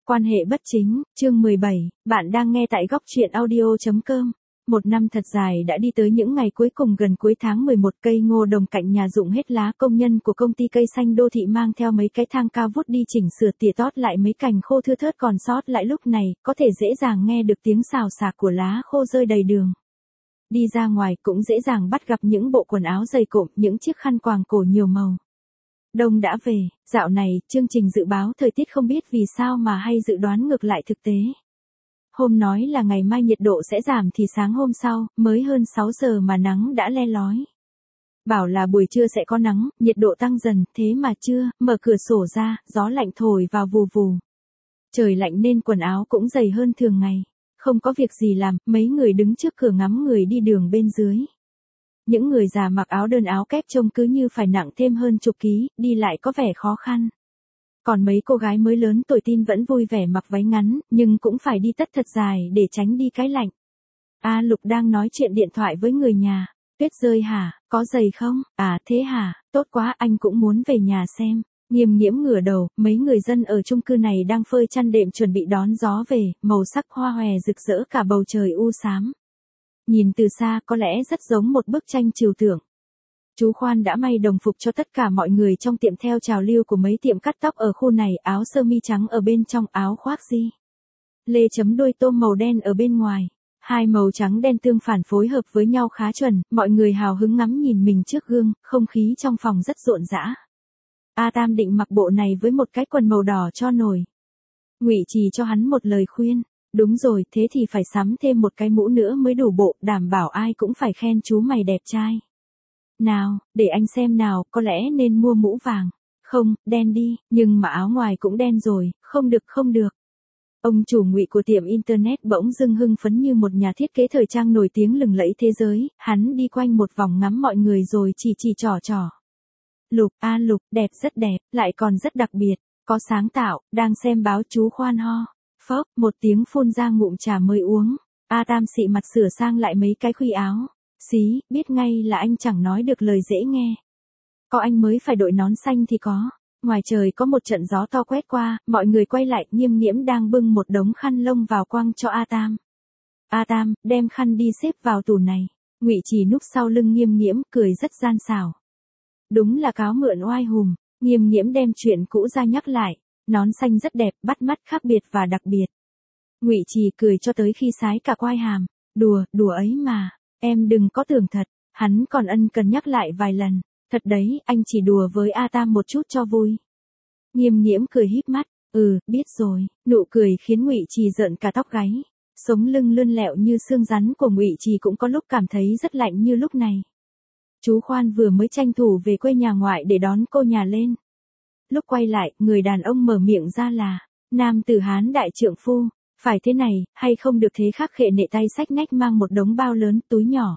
Quan hệ bất chính, chương 17, bạn đang nghe tại góc truyện audio.com. Một năm thật dài đã đi tới những ngày cuối cùng gần cuối tháng 11, cây ngô đồng cạnh nhà rụng hết lá, công nhân của công ty cây xanh đô thị mang theo mấy cái thang cao vút đi chỉnh sửa tỉa tót lại mấy cành khô thưa thớt còn sót lại, lúc này có thể dễ dàng nghe được tiếng xào xạc của lá khô rơi đầy đường. Đi ra ngoài cũng dễ dàng bắt gặp những bộ quần áo dày cộm, những chiếc khăn quàng cổ nhiều màu. Đông đã về, dạo này, chương trình dự báo thời tiết không biết vì sao mà hay dự đoán ngược lại thực tế. Hôm nói là ngày mai nhiệt độ sẽ giảm thì sáng hôm sau, mới hơn 6 giờ mà nắng đã le lói. Bảo là buổi trưa sẽ có nắng, nhiệt độ tăng dần, thế mà chưa, mở cửa sổ ra, gió lạnh thổi vào vù vù. Trời lạnh nên quần áo cũng dày hơn thường ngày. Không có việc gì làm, mấy người đứng trước cửa ngắm người đi đường bên dưới. Những người già mặc áo đơn áo kép trông cứ như phải nặng thêm hơn chục ký, đi lại có vẻ khó khăn. Còn mấy cô gái mới lớn tuổi tin vẫn vui vẻ mặc váy ngắn, nhưng cũng phải đi tất thật dài để tránh đi cái lạnh. Lục đang nói chuyện điện thoại với người nhà. Tuyết rơi hả, có giày không? Thế hả, tốt quá, anh cũng muốn về nhà xem. Nghiêm Nghiễm ngửa đầu, mấy người dân ở chung cư này đang phơi chăn đệm chuẩn bị đón gió về, màu sắc hoa hòe rực rỡ cả bầu trời u xám. Nhìn từ xa có lẽ rất giống một bức tranh trừu tượng. Chú Khoan đã may đồng phục cho tất cả mọi người trong tiệm theo trào lưu của mấy tiệm cắt tóc ở khu này, áo sơ mi trắng ở bên trong, áo khoác gì lê chấm đuôi tôm màu đen ở bên ngoài. Hai màu trắng đen tương phản phối hợp với nhau khá chuẩn, mọi người hào hứng ngắm nhìn mình trước gương, không khí trong phòng rất rộn rã. Tam định mặc bộ này với một cái quần màu đỏ cho nổi. Ngụy Trì cho hắn một lời khuyên. Đúng rồi, thế thì phải sắm thêm một cái mũ nữa mới đủ bộ, đảm bảo ai cũng phải khen chú mày đẹp trai. Nào, để anh xem nào, có lẽ nên mua mũ vàng. Không, đen đi, nhưng mà áo ngoài cũng đen rồi, không được. Ông chủ Ngụy của tiệm internet bỗng dưng hưng phấn như một nhà thiết kế thời trang nổi tiếng lừng lẫy thế giới, hắn đi quanh một vòng ngắm mọi người rồi chỉ trỏ. Lục, Lục, đẹp, rất đẹp, lại còn rất đặc biệt, có sáng tạo, đang xem báo chú Khoan ho. Phốc, một tiếng phun ra ngụm trà mới uống. Tam xị mặt sửa sang lại mấy cái khuy áo. Xí, biết ngay là anh chẳng nói được lời dễ nghe. Có anh mới phải đội nón xanh thì có. Ngoài trời có một trận gió to quét qua, mọi người quay lại, Nghiêm Nghiễm đang bưng một đống khăn lông vào quăng cho Tam. Tam, đem khăn đi xếp vào tủ này. Ngụy Trì núp sau lưng Nghiêm Nghiễm, cười rất gian xảo. Đúng là cáo mượn oai hùm. Nghiêm Nghiễm đem chuyện cũ ra nhắc lại. Nón xanh rất đẹp, bắt mắt, khác biệt và đặc biệt. Ngụy Trì cười cho tới khi sái cả quai hàm. Đùa ấy mà, em đừng có tưởng thật. Hắn còn ân cần nhắc lại vài lần. Thật đấy, anh chỉ đùa với Tam một chút cho vui. Nghiêm Nghiễm cười híp mắt. Biết rồi. Nụ cười khiến Ngụy Trì rợn cả tóc gáy. Sống lưng lươn lẹo như xương rắn của Ngụy Trì cũng có lúc cảm thấy rất lạnh như lúc này. Chú Khoan vừa mới tranh thủ về quê nhà ngoại để đón cô nhà lên. Lúc quay lại, người đàn ông mở miệng ra là, nam tử Hán đại trượng phu, phải thế này, hay không được thế khác, khệ nệ tay xách nách mang một đống bao lớn, túi nhỏ.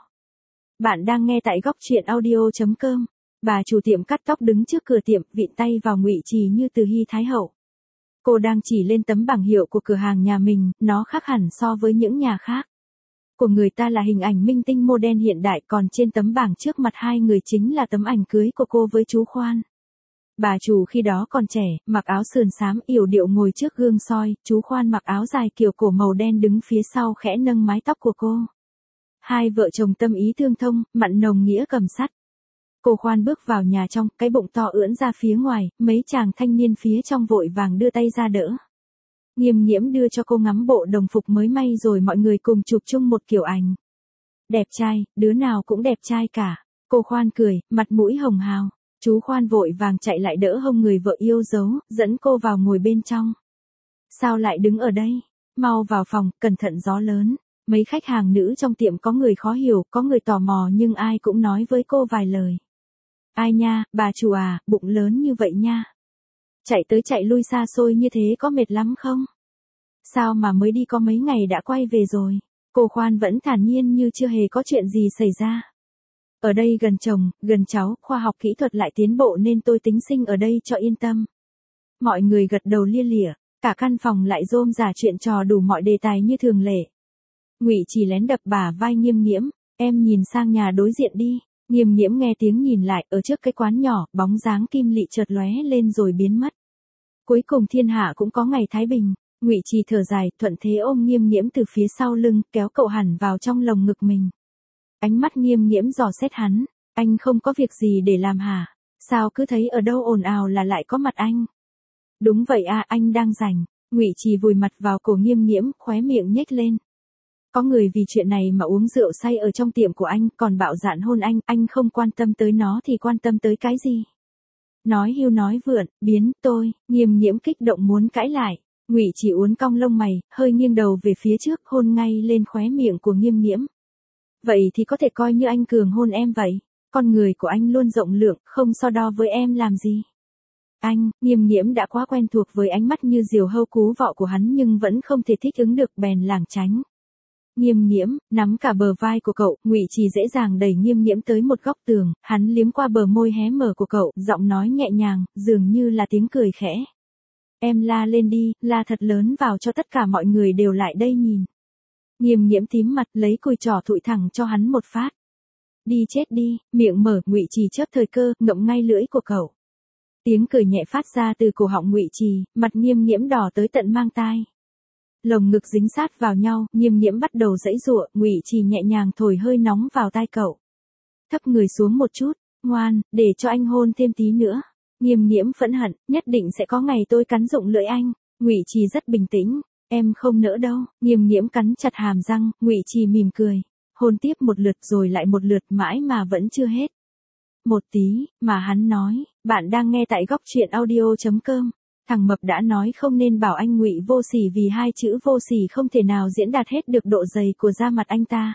Bạn đang nghe tại góc truyện audio.com. Bà chủ tiệm cắt tóc đứng trước cửa tiệm, vịn tay vào Ngụy Trì như từ hy thái hậu. Cô đang chỉ lên tấm bảng hiệu của cửa hàng nhà mình, nó khác hẳn so với những nhà khác. Của người ta là hình ảnh minh tinh modern hiện đại, còn trên tấm bảng trước mặt hai người chính là tấm ảnh cưới của cô với chú Khoan. Bà chủ khi đó còn trẻ, mặc áo sườn xám yểu điệu ngồi trước gương soi, chú Khoan mặc áo dài kiểu cổ màu đen đứng phía sau khẽ nâng mái tóc của cô. Hai vợ chồng tâm ý tương thông, mặn nồng nghĩa cầm sắt. Cô Khoan bước vào nhà trong, cái bụng to ưỡn ra phía ngoài, mấy chàng thanh niên phía trong vội vàng đưa tay ra đỡ. Nghiêm Nghiễm đưa cho cô ngắm bộ đồng phục mới may rồi mọi người cùng chụp chung một kiểu ảnh. Đẹp trai, đứa nào cũng đẹp trai cả. Cô Khoan cười, mặt mũi hồng hào. Chú Khoan vội vàng chạy lại đỡ hông người vợ yêu dấu, dẫn cô vào ngồi bên trong. Sao lại đứng ở đây? Mau vào phòng, cẩn thận gió lớn. Mấy khách hàng nữ trong tiệm có người khó hiểu, có người tò mò nhưng ai cũng nói với cô vài lời. Ai nha, bà chủ bụng lớn như vậy nha. Chạy tới chạy lui xa xôi như thế có mệt lắm không? Sao mà mới đi có mấy ngày đã quay về rồi? Cô Khoan vẫn thản nhiên như chưa hề có chuyện gì xảy ra. Ở đây gần chồng, gần cháu, khoa học kỹ thuật lại tiến bộ nên tôi tính sinh ở đây cho yên tâm. Mọi người gật đầu lia lịa, cả căn phòng lại rôm rả chuyện trò đủ mọi đề tài như thường lệ. Ngụy Trì lén đập bả vai Nghiêm Nghiễm, em nhìn sang nhà đối diện đi. Nghiêm Nghiễm nghe tiếng nhìn lại, ở trước cái quán nhỏ, bóng dáng Kim Lị chợt lóe lên rồi biến mất. Cuối cùng thiên hạ cũng có ngày thái bình. Ngụy Trì thở dài, thuận thế ôm Nghiêm Nghiễm từ phía sau lưng, kéo cậu hẳn vào trong lồng ngực mình. Ánh mắt Nghiêm Nghiễm dò xét hắn, anh không có việc gì để làm hả? Sao cứ thấy ở đâu ồn ào là lại có mặt anh? Đúng vậy à, anh đang rảnh. Ngụy Trì vùi mặt vào cổ Nghiêm Nghiễm, khóe miệng nhếch lên. Có người vì chuyện này mà uống rượu say ở trong tiệm của anh, còn bạo dạn hôn anh không quan tâm tới nó thì quan tâm tới cái gì? Nói hưu nói vượn, biến tôi. Nghiêm Nghiễm kích động muốn cãi lại. Ngụy Trì uốn cong lông mày, hơi nghiêng đầu về phía trước, hôn ngay lên khóe miệng của Nghiêm Nghiễm. Vậy thì có thể coi như anh cường hôn em vậy. Con người của anh luôn rộng lượng, không so đo với em làm gì. Anh, Nghiêm Nghiễm đã quá quen thuộc với ánh mắt như diều hâu cú vọ của hắn nhưng vẫn không thể thích ứng được, bèn lảng tránh. Nghiêm Nghiễm nắm cả bờ vai của cậu, Ngụy Trì dễ dàng đẩy Nghiêm Nghiễm tới một góc tường, hắn liếm qua bờ môi hé mở của cậu, giọng nói nhẹ nhàng, dường như là tiếng cười khẽ. Em la lên đi, la thật lớn vào cho tất cả mọi người đều lại đây nhìn. Nghiêm Nghiễm tím mặt, lấy cùi trỏ thụi thẳng cho hắn một phát. Đi chết đi, miệng mở, Ngụy Trì chớp thời cơ, ngậm ngay lưỡi của cậu. Tiếng cười nhẹ phát ra từ cổ họng Ngụy Trì, mặt Nghiêm Nghiễm đỏ tới tận mang tai. Lồng ngực dính sát vào nhau, Nghiêm Nghiễm bắt đầu giãy giụa, Ngụy Trì nhẹ nhàng thổi hơi nóng vào tai cậu. Thấp người xuống một chút, ngoan, để cho anh hôn thêm tí nữa. Nghiêm Nghiễm phẫn hận, nhất định sẽ có ngày tôi cắn rụng lưỡi anh. Ngụy Trì rất bình tĩnh, em không nỡ đâu. Nghiêm Nghiễm cắn chặt hàm răng, Ngụy Trì mỉm cười, hôn tiếp một lượt rồi lại một lượt mãi mà vẫn chưa hết. Một tí, mà hắn nói, bạn đang nghe tại góc truyện audio.com. Thằng Mập đã nói không nên bảo anh Ngụy vô sỉ vì hai chữ vô sỉ không thể nào diễn đạt hết được độ dày của da mặt anh ta.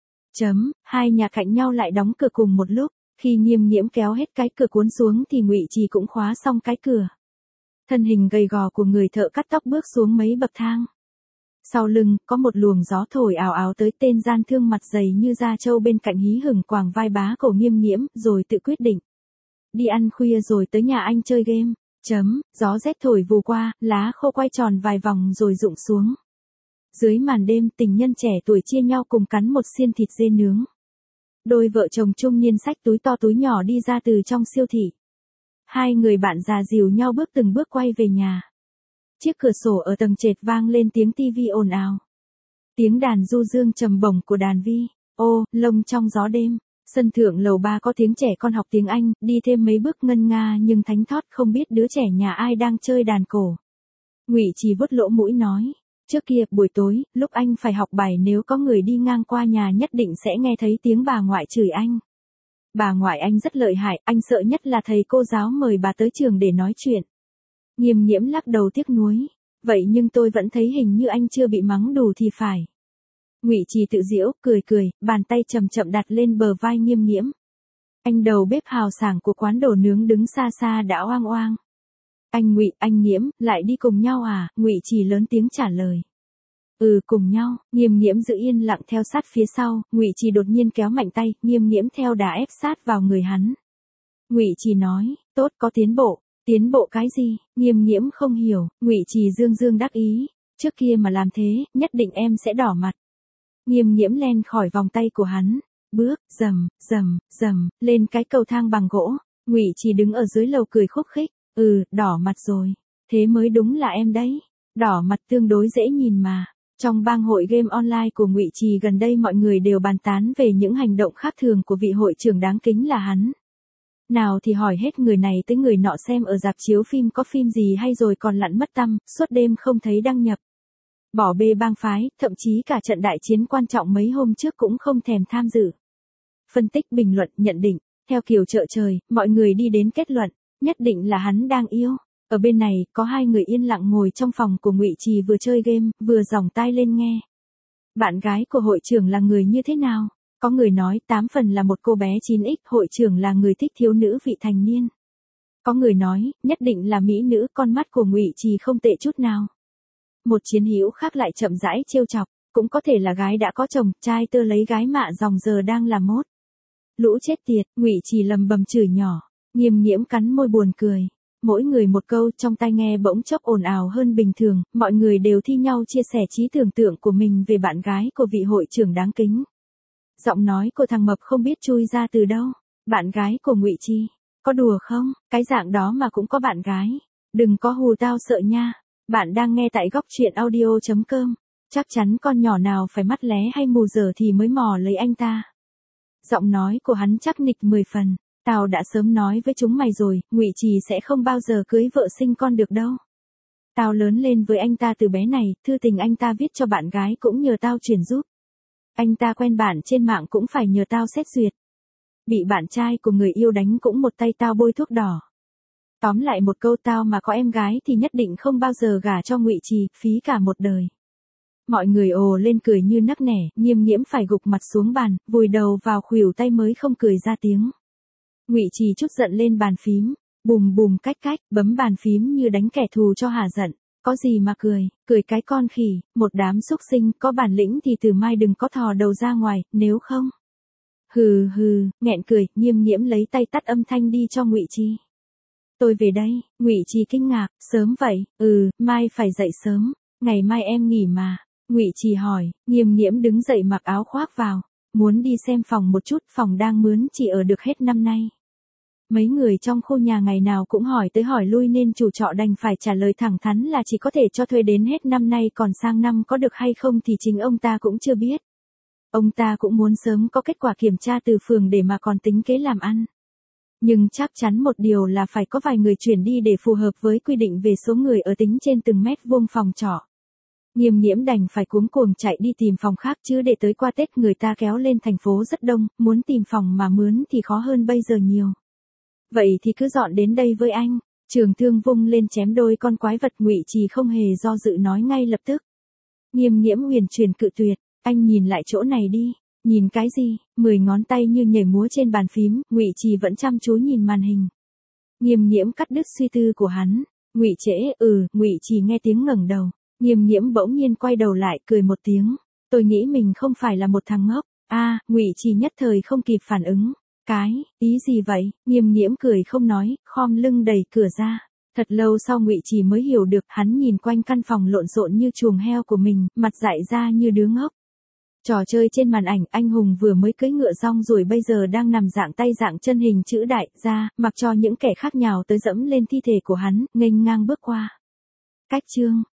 Hai nhà cạnh nhau lại đóng cửa cùng một lúc, khi Nghiêm Nghiễm kéo hết cái cửa cuốn xuống thì Ngụy Trì cũng khóa xong cái cửa. Thân hình gầy gò của người thợ cắt tóc bước xuống mấy bậc thang. Sau lưng, có một luồng gió thổi ào ào tới, tên gian thương mặt dày như da trâu bên cạnh hí hửng quàng vai bá cổ Nghiêm Nghiễm, rồi tự quyết định. Đi ăn khuya rồi tới nhà anh chơi game. Gió rét thổi vù qua, lá khô quay tròn vài vòng rồi rụng xuống. Dưới màn đêm, tình nhân trẻ tuổi chia nhau cùng cắn một xiên thịt dê nướng. Đôi vợ chồng trung niên xách túi to túi nhỏ đi ra từ trong siêu thị. Hai người bạn già dìu nhau bước từng bước quay về nhà. Chiếc cửa sổ ở tầng trệt vang lên tiếng tivi ồn ào. Tiếng đàn du dương trầm bổng của đàn vi, ô, lông trong gió đêm. Sân thượng lầu 3 có tiếng trẻ con học tiếng Anh, đi thêm mấy bước ngân nga nhưng thánh thót không biết đứa trẻ nhà ai đang chơi đàn cổ. Ngụy Trì vuốt lỗ mũi nói, trước kia buổi tối, lúc anh phải học bài nếu có người đi ngang qua nhà nhất định sẽ nghe thấy tiếng bà ngoại chửi anh. Bà ngoại anh rất lợi hại, anh sợ nhất là thầy cô giáo mời bà tới trường để nói chuyện. Nghiêm Nghiễm lắc đầu tiếc nuối, vậy nhưng tôi vẫn thấy hình như anh chưa bị mắng đủ thì phải. Ngụy Trì tự giễu, cười, bàn tay chậm chậm đặt lên bờ vai Nghiêm Nghiễm. Anh đầu bếp hào sảng của quán đồ nướng đứng xa xa đã oang oang. Anh Ngụy, anh Nghiễm, lại đi cùng nhau à? Ngụy Trì lớn tiếng trả lời. Cùng nhau. Nghiêm Nghiễm giữ yên lặng theo sát phía sau, Ngụy Trì đột nhiên kéo mạnh tay, Nghiêm Nghiễm theo đà ép sát vào người hắn. Ngụy Trì nói, tốt, có tiến bộ. Tiến bộ cái gì? Nghiêm Nghiễm không hiểu, Ngụy Trì dương đắc ý, trước kia mà làm thế, nhất định em sẽ đỏ mặt. Nghiêm Nghiễm len khỏi vòng tay của hắn, bước, rầm, lên cái cầu thang bằng gỗ. Ngụy Trì đứng ở dưới lầu cười khúc khích, đỏ mặt rồi, thế mới đúng là em đấy, đỏ mặt tương đối dễ nhìn mà. Trong bang hội game online của Ngụy Trì gần đây mọi người đều bàn tán về những hành động khác thường của vị hội trưởng đáng kính là hắn. Nào thì hỏi hết người này tới người nọ xem ở rạp chiếu phim có phim gì hay rồi còn lặn mất tăm, suốt đêm không thấy đăng nhập. Bỏ bê bang phái, thậm chí cả trận đại chiến quan trọng mấy hôm trước cũng không thèm tham dự. Phân tích bình luận nhận định, theo kiểu chợ trời, mọi người đi đến kết luận, nhất định là hắn đang yêu. Ở bên này, có hai người yên lặng ngồi trong phòng của Ngụy Trì vừa chơi game, vừa giòng tai lên nghe. Bạn gái của hội trưởng là người như thế nào? Có người nói 8 phần là một cô bé 9x, hội trưởng là người thích thiếu nữ vị thành niên. Có người nói, nhất định là mỹ nữ, con mắt của Ngụy Trì không tệ chút nào. Một chiến hữu khác lại chậm rãi trêu chọc, cũng có thể là gái đã có chồng, trai tơ lấy gái mạ dòng giờ đang là mốt. Lũ chết tiệt, Ngụy Trì lầm bầm chửi nhỏ, Nghiêm Nghiễm cắn môi buồn cười. Mỗi người một câu, trong tai nghe bỗng chốc ồn ào hơn bình thường, mọi người đều thi nhau chia sẻ trí tưởng tượng của mình về bạn gái của vị hội trưởng đáng kính. Giọng nói của thằng Mập không biết chui ra từ đâu. Bạn gái của Ngụy Trì, có đùa không? Cái dạng đó mà cũng có bạn gái. Đừng có hù tao sợ nha. Bạn đang nghe tại góc truyện audio.com. Chắc chắn con nhỏ nào phải mắt lé hay mù dở thì mới mò lấy anh ta. Giọng nói của hắn chắc nịch 10 phần. Tao đã sớm nói với chúng mày rồi, Ngụy Trì sẽ không bao giờ cưới vợ sinh con được đâu. Tao lớn lên với anh ta từ bé này, thư tình anh ta viết cho bạn gái cũng nhờ tao chuyển giúp. Anh ta quen bạn trên mạng cũng phải nhờ tao xét duyệt. Bị bạn trai của người yêu đánh cũng một tay tao bôi thuốc đỏ. Tóm lại một câu, tao mà có em gái thì nhất định không bao giờ gả cho Ngụy Trì, phí cả một đời. Mọi người ồ lên cười như nắc nẻ, Nghiêm Nghiễm phải gục mặt xuống bàn, vùi đầu vào khuỷu tay mới không cười ra tiếng. Ngụy Trì trút giận lên bàn phím, bùm bùm cách cách, bấm bàn phím như đánh kẻ thù cho hả giận. Có gì mà cười, cười cái con khỉ, một đám xúc sinh, có bản lĩnh thì từ mai đừng có thò đầu ra ngoài, nếu không. Hừ hừ, nghẹn cười, Nghiêm Nghiễm lấy tay tắt âm thanh đi cho Ngụy Trì. Tôi về đây. Ngụy Trì kinh ngạc, sớm vậy? Mai phải dậy sớm, ngày mai em nghỉ mà. Ngụy Trì hỏi. Nghiêm Nghiễm đứng dậy mặc áo khoác vào, muốn đi xem phòng một chút, phòng đang mướn chỉ ở được hết năm nay. Mấy người trong khu nhà ngày nào cũng hỏi tới hỏi lui nên chủ trọ đành phải trả lời thẳng thắn là chỉ có thể cho thuê đến hết năm nay, còn sang năm có được hay không thì chính ông ta cũng chưa biết. Ông ta cũng muốn sớm có kết quả kiểm tra từ phường để mà còn tính kế làm ăn. Nhưng chắc chắn một điều là phải có vài người chuyển đi để phù hợp với quy định về số người ở tính trên từng mét vuông phòng trọ. Nghiêm Nghiễm đành phải cuống cuồng chạy đi tìm phòng khác, chứ để tới qua Tết người ta kéo lên thành phố rất đông, muốn tìm phòng mà mướn thì khó hơn bây giờ nhiều. Vậy thì cứ dọn đến đây với anh. Trường Thương vung lên chém đôi con quái vật. Ngụy Trì không hề do dự nói ngay lập tức. Nghiêm Nghiễm huyền chuyển cự tuyệt. Anh nhìn lại chỗ này đi. Nhìn cái gì? 10 ngón tay như nhảy múa trên bàn phím. Ngụy Trì vẫn chăm chú nhìn màn hình. Nghiêm Nghiễm cắt đứt suy tư của hắn. Ngụy Trễ. Ngụy Trì nghe tiếng ngẩng đầu. Nghiêm Nghiễm bỗng nhiên quay đầu lại, cười một tiếng. Tôi nghĩ mình không phải là một thằng ngốc. Ngụy Trì nhất thời không kịp phản ứng. Ý gì vậy? Nghiêm Nghiễm cười không nói, khom lưng đẩy cửa ra. Thật lâu sau Ngụy Trì mới hiểu được, hắn nhìn quanh căn phòng lộn xộn như chuồng heo của mình, mặt dại ra như đứa ngốc. Trò chơi trên màn ảnh, anh hùng vừa mới cưỡi ngựa xong rồi bây giờ đang nằm dạng tay dạng chân hình chữ đại ra, mặc cho những kẻ khác nhào tới dẫm lên thi thể của hắn, nghênh ngang bước qua. Cách chương